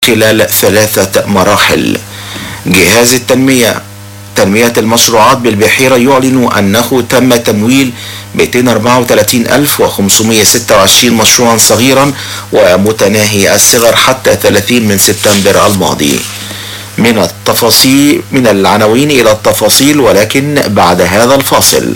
خلال 3 مراحل. جهاز تنمية المشروعات بالبحيرة يعلن أنه تم تمويل 234,526 مشروعا صغيرا ومتناهي الصغر حتى 30 من سبتمبر الماضي. من العناوين إلى التفاصيل، ولكن بعد هذا الفاصل.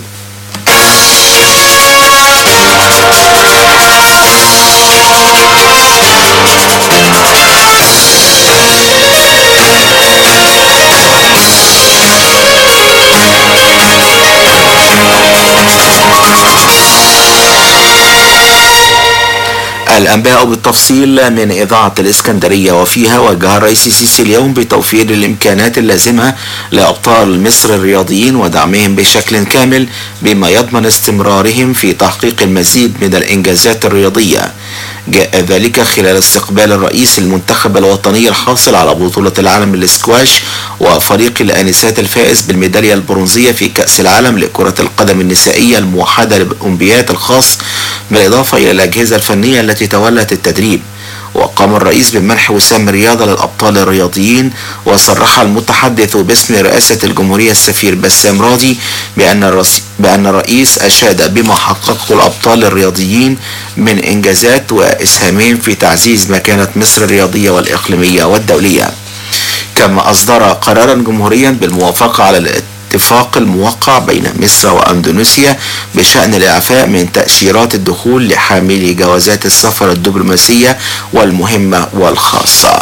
الأنباء بالتفصيل من إذاعة الإسكندرية، وفيها وجه الرئيس السيسي اليوم بتوفير الإمكانات اللازمة لأبطال مصر الرياضيين ودعمهم بشكل كامل بما يضمن استمرارهم في تحقيق المزيد من الإنجازات الرياضية. جاء ذلك خلال استقبال الرئيس المنتخب الوطني الحاصل على بطولة العالم للسكواش وفريق الآنسات الفائز بالميدالية البرونزية في كأس العالم لكرة القدم النسائية الموحدة للأولمبياد الخاص، بالإضافة إلى الأجهزة الفنية التي تولت التدريب. وقام الرئيس بمنح وسام الرياضة للأبطال الرياضيين، وصرح المتحدث باسم رئاسة الجمهورية السفير بسام راضي بأن الرئيس أشاد بما حققه الأبطال الرياضيين من إنجازات وإسهامهم في تعزيز مكانة مصر الرياضية والإقليمية والدولية. كما أصدر قرارا جمهوريا بالموافقة على الاتفاق الموقع بين مصر وأندونيسيا بشأن الإعفاء من تأشيرات الدخول لحاملي جوازات السفر الدبلوماسية والمهمة والخاصة.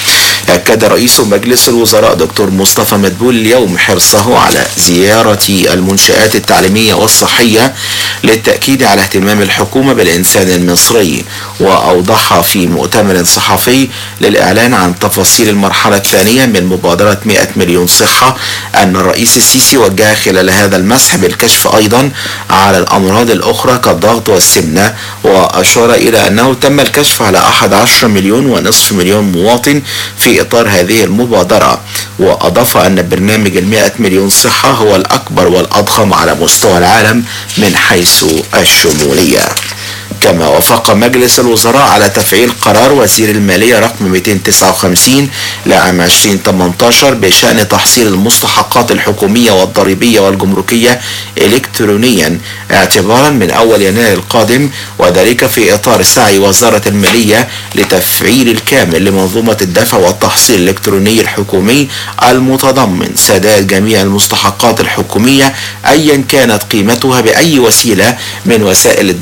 أكد رئيس مجلس الوزراء دكتور مصطفى مدبول اليوم حرصه على زيارة المنشآت التعليمية والصحية للتأكيد على اهتمام الحكومة بالإنسان المصري، وأوضح في مؤتمر صحفي للإعلان عن تفاصيل المرحلة الثانية من مبادرة 100 مليون صحة أن الرئيس السيسي وجه خلال هذا المسح بالكشف أيضا على الأمراض الأخرى كالضغط والسمنة، وأشار إلى أنه تم الكشف على 11 مليون ونصف مليون مواطن في إطار هذه المبادرة. وأضاف أن برنامج 100 مليون صحة هو الأكبر والأضخم على مستوى العالم من حيث الشمولية. كما وافق مجلس الوزراء على تفعيل قرار وزير المالية رقم 259 لعام 2018 بشأن تحصيل المستحقات الحكومية والضريبية والجمركية إلكترونيا اعتبارا من أول يناير القادم، وذلك في إطار سعي وزارة المالية لتفعيل الكامل لمنظومة الدفع والتحصيل الإلكتروني الحكومي المتضمن سداد جميع المستحقات الحكومية أيا كانت قيمتها بأي وسيلة من وسائل